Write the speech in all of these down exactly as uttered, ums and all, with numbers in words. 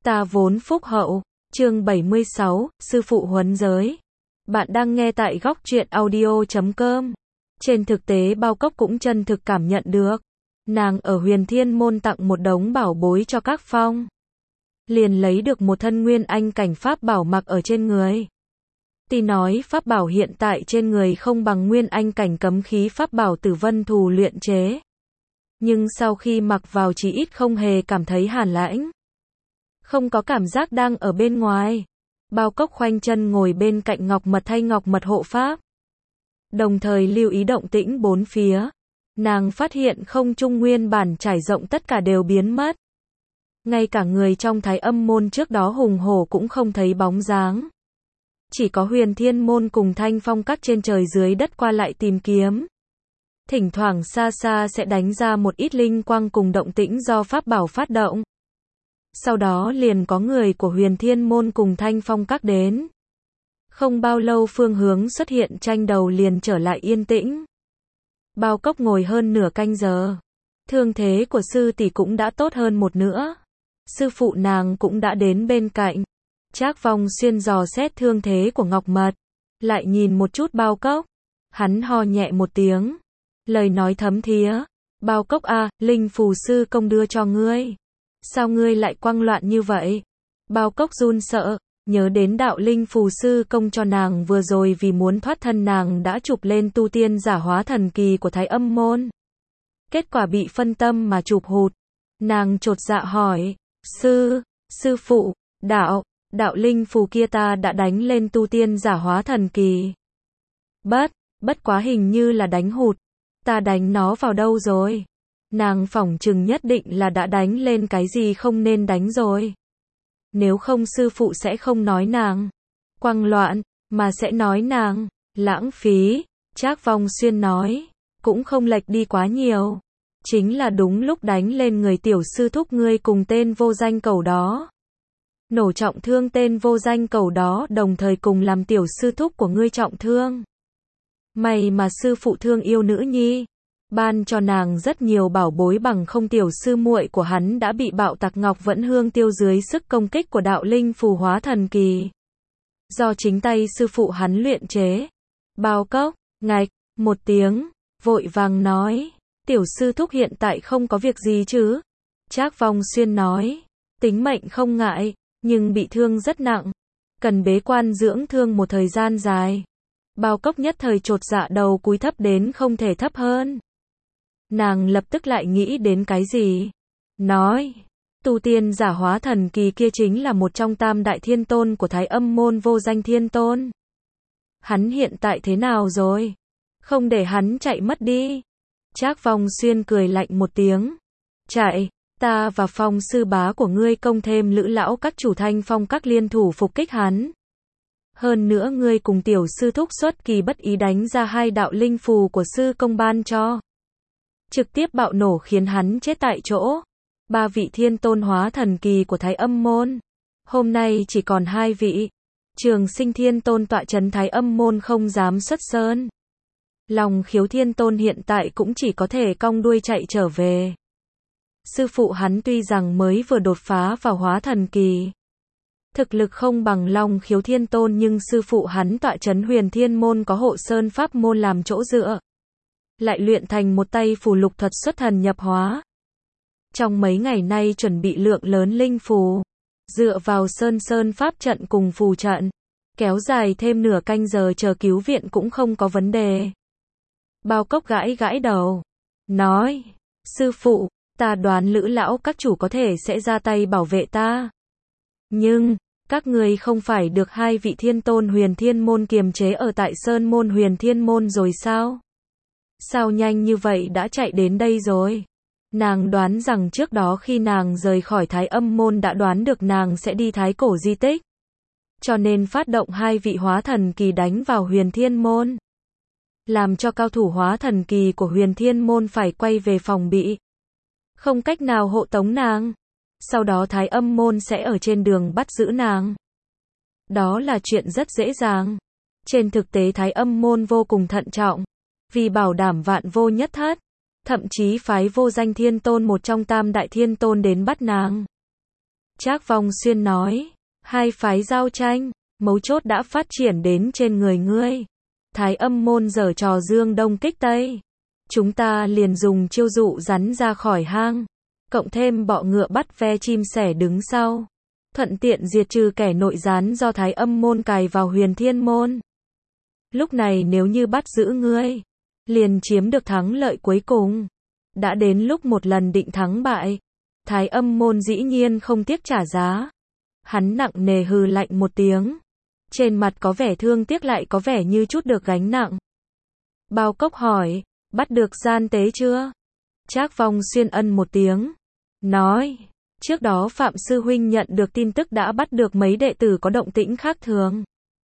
Ta vốn phúc hậu. Chương bảy mươi sáu, sư phụ huấn giới. Bạn đang nghe tại góc truyện audio chấm com. Trên thực tế Bao Cốc cũng chân thực cảm nhận được. Nàng ở Huyền Thiên Môn tặng một đống bảo bối cho các phong. Liền lấy được một thân nguyên anh cảnh pháp bảo mặc ở trên người. Tuy nói pháp bảo hiện tại trên người không bằng nguyên anh cảnh cấm khí pháp bảo Tử Vân Thù luyện chế. Nhưng sau khi mặc vào chỉ ít không hề cảm thấy hàn lãnh. Không có cảm giác đang ở bên ngoài. Bao Cốc khoanh chân ngồi bên cạnh Ngọc Mật thay Ngọc Mật hộ pháp. Đồng thời lưu ý động tĩnh bốn phía. Nàng phát hiện không trung nguyên bản trải rộng tất cả đều biến mất. Ngay cả người trong Thái Âm môn trước đó hùng hổ cũng không thấy bóng dáng. Chỉ có Huyền Thiên môn cùng Thanh Phong các trên trời dưới đất qua lại tìm kiếm. Thỉnh thoảng xa xa sẽ đánh ra một ít linh quang cùng động tĩnh do pháp bảo phát động. Sau đó liền có người của Huyền Thiên môn cùng Thanh Phong các đến. Không bao lâu phương hướng xuất hiện tranh đầu liền trở lại yên tĩnh. Bao Cốc ngồi hơn nửa canh giờ. Thương thế của sư tỷ cũng đã tốt hơn một nữa. Sư phụ nàng cũng đã đến bên cạnh. Trác Vong Xuyên dò xét thương thế của Ngọc Mật. Lại nhìn một chút Bao Cốc. Hắn ho nhẹ một tiếng. Lời nói thấm thía. Bao Cốc a, linh phù sư công đưa cho ngươi. Sao ngươi lại quăng loạn như vậy? Bao Cốc run sợ, nhớ đến đạo linh phù sư công cho nàng vừa rồi vì muốn thoát thân nàng đã chụp lên tu tiên giả hóa thần kỳ của Thái Âm môn. Kết quả bị phân tâm mà chụp hụt. Nàng chột dạ hỏi, sư, sư phụ, đạo, đạo linh phù kia ta đã đánh lên tu tiên giả hóa thần kỳ. Bất, bất quá hình như là đánh hụt. Ta đánh nó vào đâu rồi? Nàng phỏng chừng nhất định là đã đánh lên cái gì không nên đánh rồi. Nếu không sư phụ sẽ không nói nàng quăng loạn, mà sẽ nói nàng lãng phí. Trác Vong Xuyên nói, cũng không lệch đi quá nhiều. Chính là đúng lúc đánh lên người tiểu sư thúc ngươi cùng tên vô danh cẩu đó. Nổ trọng thương tên vô danh cẩu đó đồng thời cùng làm tiểu sư thúc của ngươi trọng thương. May mà sư phụ thương yêu nữ nhi. Ban cho nàng rất nhiều bảo bối bằng không tiểu sư muội của hắn đã bị bạo tặc Ngọc Vẫn Hương tiêu dưới sức công kích của đạo linh phù hóa thần kỳ. Do chính tay sư phụ hắn luyện chế. Bao Cốc, ngạch, một tiếng, vội vàng nói, tiểu sư thúc hiện tại không có việc gì chứ? Trác Vong Xuyên nói, tính mệnh không ngại, nhưng bị thương rất nặng. Cần bế quan dưỡng thương một thời gian dài. Bao Cốc nhất thời chột dạ đầu cúi thấp đến không thể thấp hơn. Nàng lập tức lại nghĩ đến cái gì? Nói, tu tiên giả hóa thần kỳ kia chính là một trong tam đại thiên tôn của Thái Âm môn Vô Danh Thiên Tôn. Hắn hiện tại thế nào rồi? Không để hắn chạy mất đi. Trác Vong Xuyên cười lạnh một tiếng. Chạy, ta và Phong sư bá của ngươi công thêm Lữ lão các chủ Thanh Phong các liên thủ phục kích hắn. Hơn nữa ngươi cùng tiểu sư thúc xuất kỳ bất ý đánh ra hai đạo linh phù của sư công ban cho. Trực tiếp bạo nổ khiến hắn chết tại chỗ. Ba vị thiên tôn hóa thần kỳ của Thái Âm môn. Hôm nay chỉ còn hai vị. Trường Sinh Thiên Tôn tọa trấn Thái Âm môn không dám xuất sơn. Lòng Khiếu Thiên Tôn hiện tại cũng chỉ có thể cong đuôi chạy trở về. Sư phụ hắn tuy rằng mới vừa đột phá vào hóa thần kỳ. Thực lực không bằng Long Khiếu Thiên Tôn nhưng sư phụ hắn tọa trấn Huyền Thiên môn có hộ sơn pháp môn làm chỗ dựa. Lại luyện thành một tay phù lục thuật xuất thần nhập hóa. Trong mấy ngày nay chuẩn bị lượng lớn linh phù. Dựa vào sơn sơn pháp trận cùng phù trận. Kéo dài thêm nửa canh giờ chờ cứu viện cũng không có vấn đề. Bao Cốc gãi gãi đầu. Nói, sư phụ, ta đoán Lữ lão các chủ có thể sẽ ra tay bảo vệ ta. Nhưng, các ngươi không phải được hai vị thiên tôn Huyền Thiên môn kiềm chế ở tại sơn môn Huyền Thiên môn rồi sao? Sao nhanh như vậy đã chạy đến đây rồi? Nàng đoán rằng trước đó khi nàng rời khỏi Thái Âm môn đã đoán được nàng sẽ đi Thái Cổ di tích. Cho nên phát động hai vị hóa thần kỳ đánh vào Huyền Thiên môn. Làm cho cao thủ hóa thần kỳ của Huyền Thiên môn phải quay về phòng bị. Không cách nào hộ tống nàng. Sau đó Thái Âm môn sẽ ở trên đường bắt giữ nàng. Đó là chuyện rất dễ dàng. Trên thực tế Thái Âm môn vô cùng thận trọng. Vì bảo đảm vạn vô nhất thất, thậm chí phái Vô Danh Thiên Tôn một trong tam đại thiên tôn đến bắt nàng. Trác Vong Xuyên nói, hai phái giao tranh, mấu chốt đã phát triển đến trên người ngươi. Thái Âm môn giở trò dương đông kích tây. Chúng ta liền dùng chiêu dụ rắn ra khỏi hang. Cộng thêm bọ ngựa bắt ve chim sẻ đứng sau. Thuận tiện diệt trừ kẻ nội gián do Thái Âm môn cài vào Huyền Thiên môn. Lúc này nếu như bắt giữ ngươi, liền chiếm được thắng lợi cuối cùng. Đã đến lúc một lần định thắng bại. Thái Âm môn dĩ nhiên không tiếc trả giá. Hắn nặng nề hừ lạnh một tiếng. Trên mặt có vẻ thương tiếc lại có vẻ như chút được gánh nặng. Bao Cốc hỏi, bắt được gian tế chưa? Trác Vong Xuyên ân một tiếng. Nói, trước đó Phạm Sư Huynh nhận được tin tức đã bắt được mấy đệ tử có động tĩnh khác thường.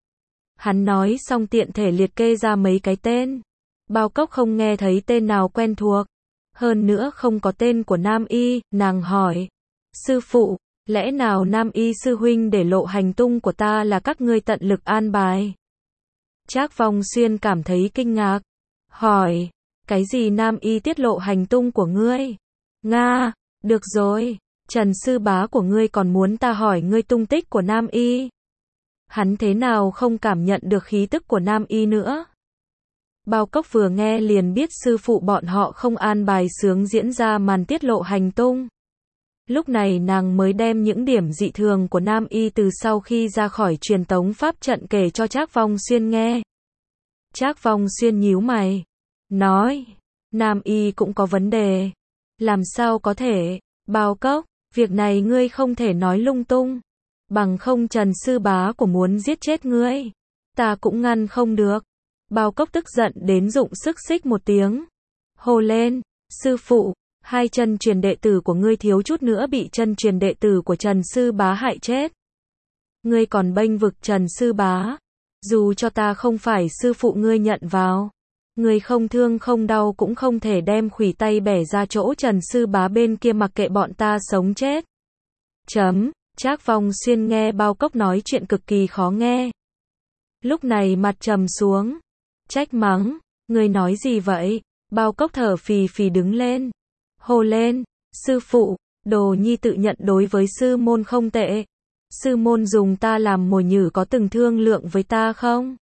Hắn nói xong tiện thể liệt kê ra mấy cái tên. Bao Cốc không nghe thấy tên nào quen thuộc. Hơn nữa không có tên của Nam Y, nàng hỏi. Sư phụ, lẽ nào Nam Y sư huynh để lộ hành tung của ta là các ngươi tận lực an bài? Trác Vong Xuyên cảm thấy kinh ngạc. Hỏi, cái gì Nam Y tiết lộ hành tung của ngươi? Nga, được rồi, Trần sư bá của ngươi còn muốn ta hỏi ngươi tung tích của Nam Y. Hắn thế nào không cảm nhận được khí tức của Nam Y nữa? Bao Cốc vừa nghe liền biết sư phụ bọn họ không an bài sướng diễn ra màn tiết lộ hành tung. Lúc này nàng mới đem những điểm dị thường của Nam Y từ sau khi ra khỏi truyền tống pháp trận kể cho Trác Vong Xuyên nghe. Trác Vong Xuyên nhíu mày, nói, Nam Y cũng có vấn đề. Làm sao có thể? Bao Cốc, việc này ngươi không thể nói lung tung. Bằng không Trần sư bá của muốn giết chết ngươi, ta cũng ngăn không được. Bao Cốc tức giận đến dụng sức xích một tiếng. Hô lên, sư phụ, hai chân truyền đệ tử của ngươi thiếu chút nữa bị chân truyền đệ tử của Trần sư bá hại chết. Ngươi còn bênh vực Trần sư bá. Dù cho ta không phải sư phụ ngươi nhận vào. Ngươi không thương không đau cũng không thể đem khuỷu tay bẻ ra chỗ Trần sư bá bên kia mặc kệ bọn ta sống chết. Chấm, Trác Vong Xuyên nghe Bao Cốc nói chuyện cực kỳ khó nghe. Lúc này mặt trầm xuống. Trách mắng, ngươi nói gì vậy? Bao Cốc thở phì phì đứng lên. Hô lên, sư phụ, đồ nhi tự nhận đối với sư môn không tệ. Sư môn dùng ta làm mồi nhử có từng thương lượng với ta không?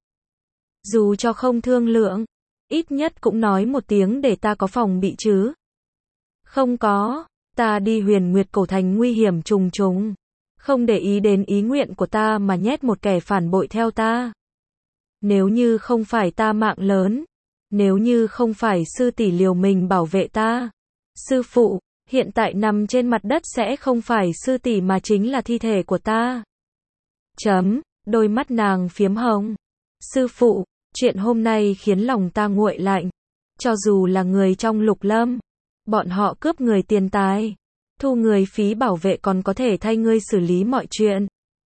Dù cho không thương lượng, ít nhất cũng nói một tiếng để ta có phòng bị chứ. Không có, ta đi Huyền Nguyệt Cổ Thành nguy hiểm trùng trùng. Không để ý đến ý nguyện của ta mà nhét một kẻ phản bội theo ta. Nếu như không phải ta mạng lớn, nếu như không phải sư tỷ liều mình bảo vệ ta, sư phụ, hiện tại nằm trên mặt đất sẽ không phải sư tỷ mà chính là thi thể của ta. Chấm, đôi mắt nàng phiếm hồng. Sư phụ, chuyện hôm nay khiến lòng ta nguội lạnh. Cho dù là người trong Lục Lâm, bọn họ cướp người tiền tài, thu người phí bảo vệ còn có thể thay ngươi xử lý mọi chuyện.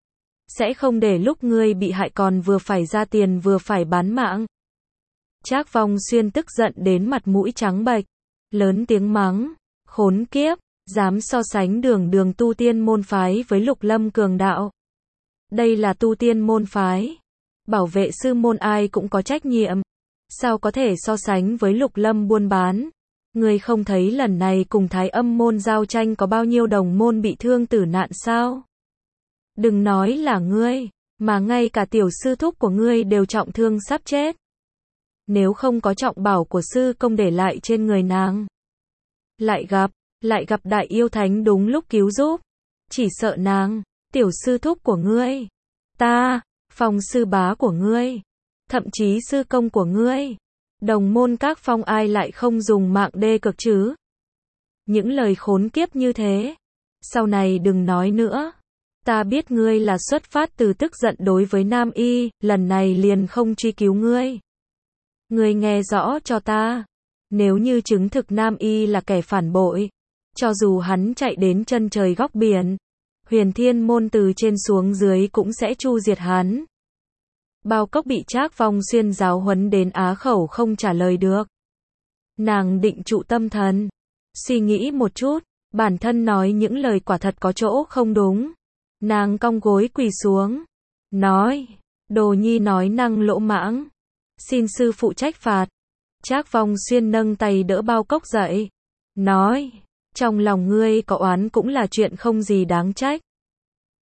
Sẽ không để lúc ngươi bị hại còn vừa phải ra tiền vừa phải bán mạng. Trác Vong Xuyên tức giận đến mặt mũi trắng bệch, lớn tiếng mắng, khốn kiếp, dám so sánh đường đường tu tiên môn phái với Lục Lâm cường đạo. Đây là tu tiên môn phái, bảo vệ sư môn ai cũng có trách nhiệm, sao có thể so sánh với Lục Lâm buôn bán. Ngươi không thấy lần này cùng Thái Âm môn giao tranh có bao nhiêu đồng môn bị thương tử nạn sao? Đừng nói là ngươi, mà ngay cả tiểu sư thúc của ngươi đều trọng thương sắp chết. Nếu không có trọng bảo của sư công để lại trên người nàng, lại gặp, lại gặp đại yêu thánh đúng lúc cứu giúp, chỉ sợ nàng, tiểu sư thúc của ngươi, ta, phong sư bá của ngươi, thậm chí sư công của ngươi, đồng môn các phong ai lại không dùng mạng đê cực chứ? Những lời khốn kiếp như thế, sau này đừng nói nữa. Ta biết ngươi là xuất phát từ tức giận đối với Nam Y, lần này liền không truy cứu ngươi. Ngươi nghe rõ cho ta, nếu như chứng thực Nam Y là kẻ phản bội, cho dù hắn chạy đến chân trời góc biển, Huyền Thiên môn từ trên xuống dưới cũng sẽ chu diệt hắn. Bao Cốc bị Trác Vong Xuyên giáo huấn đến á khẩu không trả lời được. Nàng định trụ tâm thần, suy nghĩ một chút, bản thân nói những lời quả thật có chỗ không đúng. Nàng cong gối quỳ xuống, nói, đồ nhi nói năng lỗ mãng, xin sư phụ trách phạt. Trác Vong Xuyên nâng tay đỡ Bao Cốc dậy, nói, trong lòng ngươi có oán cũng là chuyện không gì đáng trách.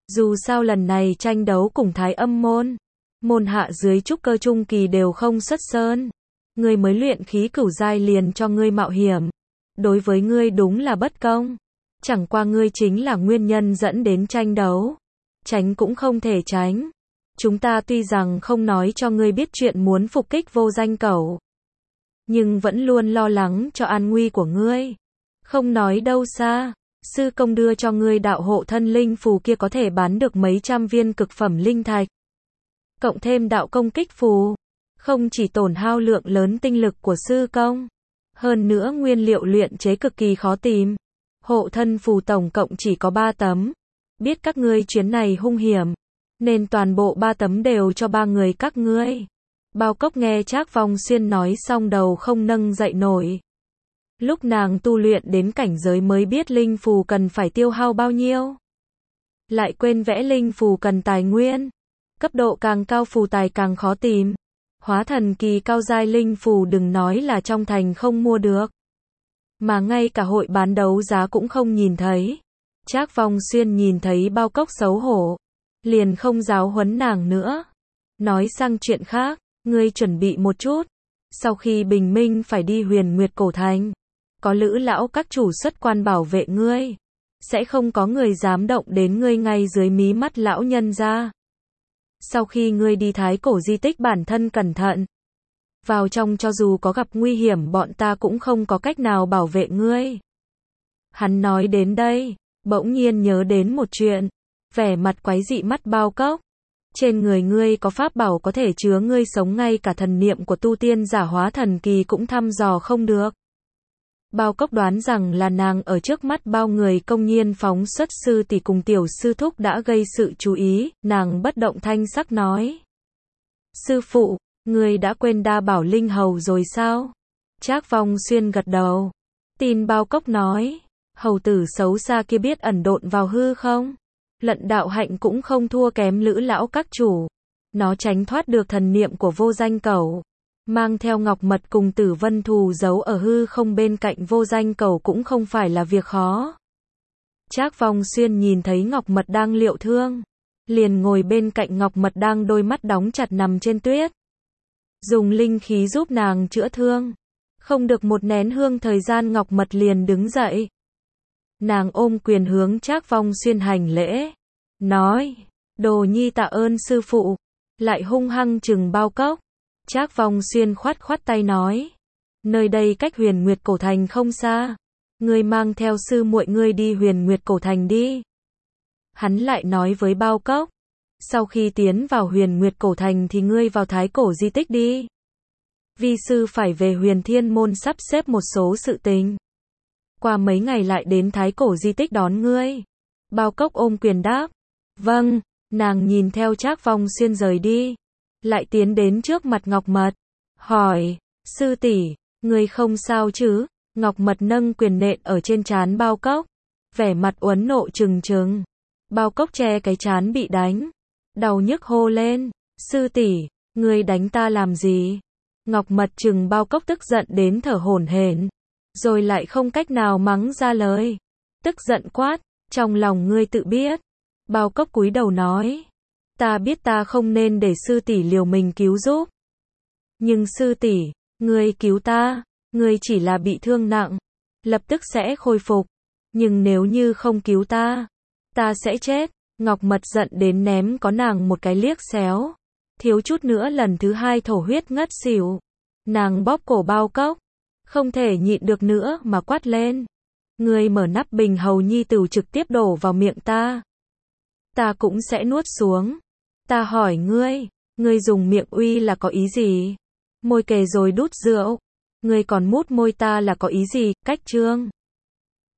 Dù sao lần này tranh đấu cùng Thái Âm môn, môn hạ dưới trúc cơ trung kỳ đều không xuất sơn. Ngươi mới luyện khí cửu giai liền cho ngươi mạo hiểm. Đối với ngươi đúng là bất công. Chẳng qua ngươi chính là nguyên nhân dẫn đến tranh đấu. Tránh cũng không thể tránh. Chúng ta tuy rằng không nói cho ngươi biết chuyện muốn phục kích vô danh cẩu, nhưng vẫn luôn lo lắng cho an nguy của ngươi. Không nói đâu xa, sư công đưa cho ngươi đạo hộ thân linh phù kia có thể bán được mấy trăm viên cực phẩm linh thạch. Cộng thêm đạo công kích phù, không chỉ tổn hao lượng lớn tinh lực của sư công, hơn nữa nguyên liệu luyện chế cực kỳ khó tìm. Hộ thân phù tổng cộng chỉ có ba tấm. Biết các ngươi chuyến này hung hiểm, nên toàn bộ ba tấm đều cho ba người các ngươi. Bao Cốc nghe Trác Vong Xuyên nói xong đầu không nâng dậy nổi. Lúc nàng tu luyện đến cảnh giới mới biết linh phù cần phải tiêu hao bao nhiêu. Lại quên vẽ linh phù cần tài nguyên. Cấp độ càng cao phù tài càng khó tìm. Hóa thần kỳ cao giai linh phù đừng nói là trong thành không mua được, mà ngay cả hội bán đấu giá cũng không nhìn thấy. Trác Vong Xuyên nhìn thấy Bao Cốc xấu hổ, liền không giáo huấn nàng nữa. Nói sang chuyện khác, ngươi chuẩn bị một chút. Sau khi bình minh phải đi Huyền Nguyệt Cổ Thành. Có Lữ lão các chủ xuất quan bảo vệ ngươi. Sẽ không có người dám động đến ngươi ngay dưới mí mắt lão nhân gia. Sau khi ngươi đi Thái Cổ di tích bản thân cẩn thận. Vào trong cho dù có gặp nguy hiểm bọn ta cũng không có cách nào bảo vệ ngươi. Hắn nói đến đây, bỗng nhiên nhớ đến một chuyện. Vẻ mặt quái dị mắt Bao Cốc. Trên người ngươi có pháp bảo có thể chứa ngươi sống, ngay cả thần niệm của tu tiên giả hóa thần kỳ cũng thăm dò không được. Bao Cốc đoán rằng là nàng ở trước mắt bao người công nhiên phóng xuất sư tỷ cùng tiểu sư thúc đã gây sự chú ý, nàng bất động thanh sắc nói. Sư phụ, ngươi đã quên đa bảo linh hầu rồi sao? Trác Vong Xuyên gật đầu. Tin Bao Cốc nói, hầu tử xấu xa kia biết ẩn độn vào hư không? Lận đạo hạnh cũng không thua kém Lữ lão các chủ. Nó tránh thoát được thần niệm của vô danh cẩu. Mang theo ngọc mật cùng tử vân thù giấu ở hư không bên cạnh vô danh cẩu cũng không phải là việc khó. Trác Vong Xuyên nhìn thấy ngọc mật đang liệu thương, liền ngồi bên cạnh ngọc mật đang đôi mắt đóng chặt nằm trên tuyết. Dùng linh khí giúp nàng chữa thương. Không được một nén hương thời gian ngọc mật liền đứng dậy. Nàng ôm quyền hướng Trác Vong Xuyên hành lễ. Nói, đồ nhi tạ ơn sư phụ. Lại hung hăng trừng Bao Cốc. Trác Vong Xuyên khoát khoát tay nói. Nơi đây cách Huyền Nguyệt Cổ Thành không xa. Ngươi mang theo sư muội ngươi đi Huyền Nguyệt Cổ Thành đi. Hắn lại nói với Bao Cốc. Sau khi tiến vào Huyền Nguyệt Cổ Thành thì ngươi vào Thái Cổ di tích đi. Vi sư phải về Huyền Thiên môn sắp xếp một số sự tình. Qua mấy ngày lại đến Thái Cổ di tích đón ngươi. Bao Cốc ôm quyền đáp. Vâng, nàng nhìn theo Trác Vong Xuyên rời đi. Lại tiến đến trước mặt Ngọc Mật. Hỏi, sư tỷ, ngươi không sao chứ? Ngọc Mật nâng quyền nện ở trên trán Bao Cốc. Vẻ mặt uấn nộ trừng trừng. Bao Cốc che cái trán bị đánh. Đau nhức hô lên. Sư tỷ, ngươi đánh ta làm gì? Ngọc Mật trừng Bao Cốc tức giận đến thở hổn hển. Rồi lại không cách nào mắng ra lời. Tức giận quát, trong lòng ngươi tự biết. Bao Cốc cúi đầu nói. Ta biết ta không nên để sư tỷ liều mình cứu giúp. Nhưng sư tỷ, ngươi cứu ta, ngươi chỉ là bị thương nặng. Lập tức sẽ khôi phục. Nhưng nếu như không cứu ta, ta sẽ chết. Ngọc Mật giận đến ném có nàng một cái liếc xéo. Thiếu chút nữa lần thứ hai thổ huyết ngất xỉu. Nàng bóp cổ Bao Cốc. Không thể nhịn được nữa mà quát lên. Ngươi mở nắp bình hầu nhi tửu trực tiếp đổ vào miệng ta. Ta cũng sẽ nuốt xuống. Ta hỏi ngươi, ngươi dùng miệng uy là có ý gì? Môi kề rồi đút rượu. Ngươi còn mút môi ta là có ý gì? Cách trương.